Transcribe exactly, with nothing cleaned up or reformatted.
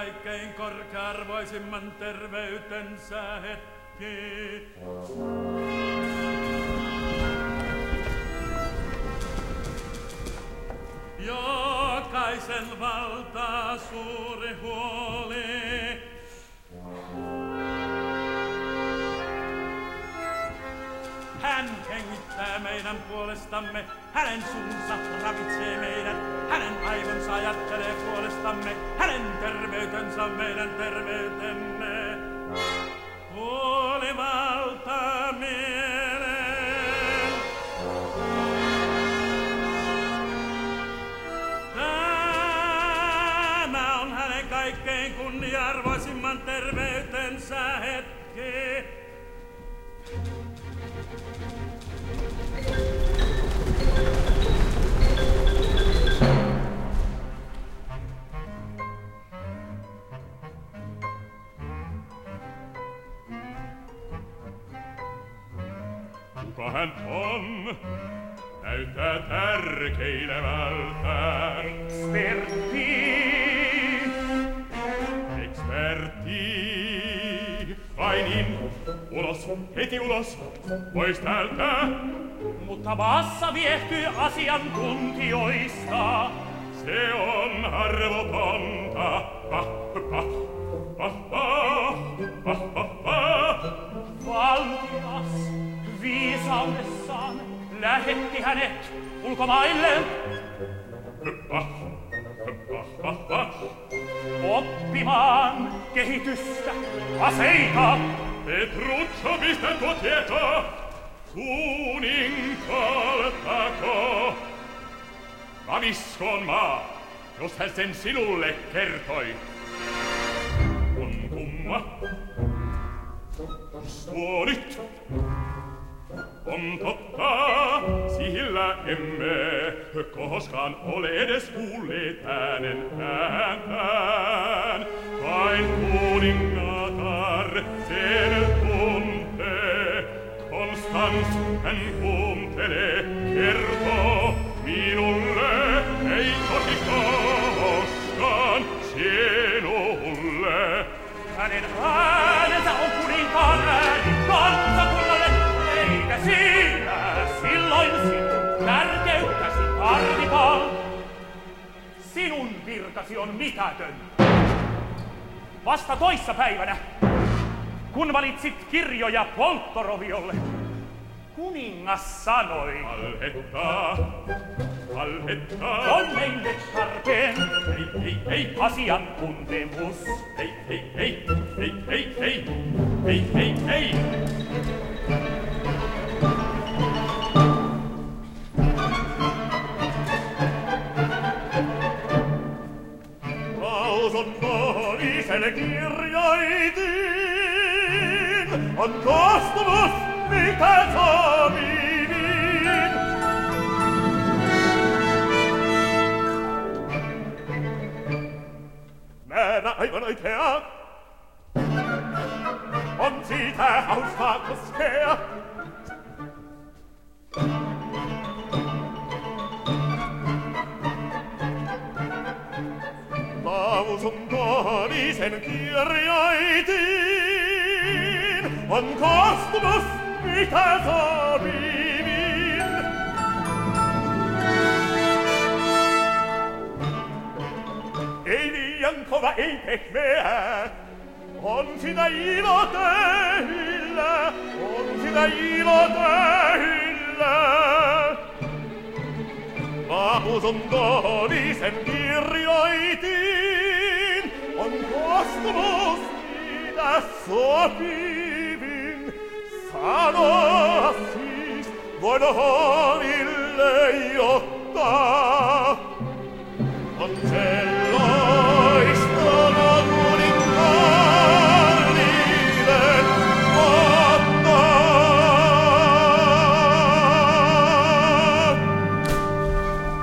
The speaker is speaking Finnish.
kaikkein korkea-arvoisimman terveytensä hetki. Jokaisen valtaa suuri huoli. Hän hengittää meidän puolestamme, hänen suunsa ravitsee meidät, hänen aivonsa ajattelee puolestamme, hänen terveytensä meidän terveytemme. Puolivalta mieleen. Tämä on hänen kaikkein kunnia-arvoisimman terveytensä hetki. Kuka hän on? Näyttää tärkeilevältä. Eksperti! Eksperti! Vai niin? Ulos, heti ulos! Pois täältä! Mutta maassa viehtyy asiantuntijoista. Se on arvotonta. Pah, pah, pah, pah, pah, pah, pah. Valtias viisaudessaan lähetti hänet ulkomaille. Pah, pah, pah, pah. Oppimaan kehitystä, aseita. Petruccio, mistä tuo tieto? Kuninkaltako? Raviskoon maa, jos hän sen sinulle kertoi. On kumma. Tuo nyt. On totta, sillä emme koskaan ole edes kuulleet äänen ääntään. Vain kuningatar sen tuntee. Konstans hän kuuntelee, kertoo minulle, ei toki koskaan sinulle. Hänen äänensä on kuninkaan ääni kansakunnalle, eikä siinä silloin sinun tärkeyttäsi tarvitaan. Sinun virkasi on mitätön. Vasta toissa päivänä, kun valitsit kirjoja polttoroviolle, kuningas sanoi: Valhettaa, valhettaa. On meille tarpeen Hei, hei, hei. asiantuntemus. Hei, hei, hei, hei, hei, hei, hei, hei, hei. Lausuntoisen kirjoitin, on koostumus, mitä sopivin. Määrä aivan oikea, on siitä hauskaa koskea. Lausuntoni sen kirjoitin, on koostumus, mitä sopivin. Ei liian kova, ei pehmeä, on sitä ilo tehillä, on sitä ilo tehillä. Lausuntoni sen kirjoitin, on koostumus, mitä sopivin. Sano siis, voin Hoonille ottaa.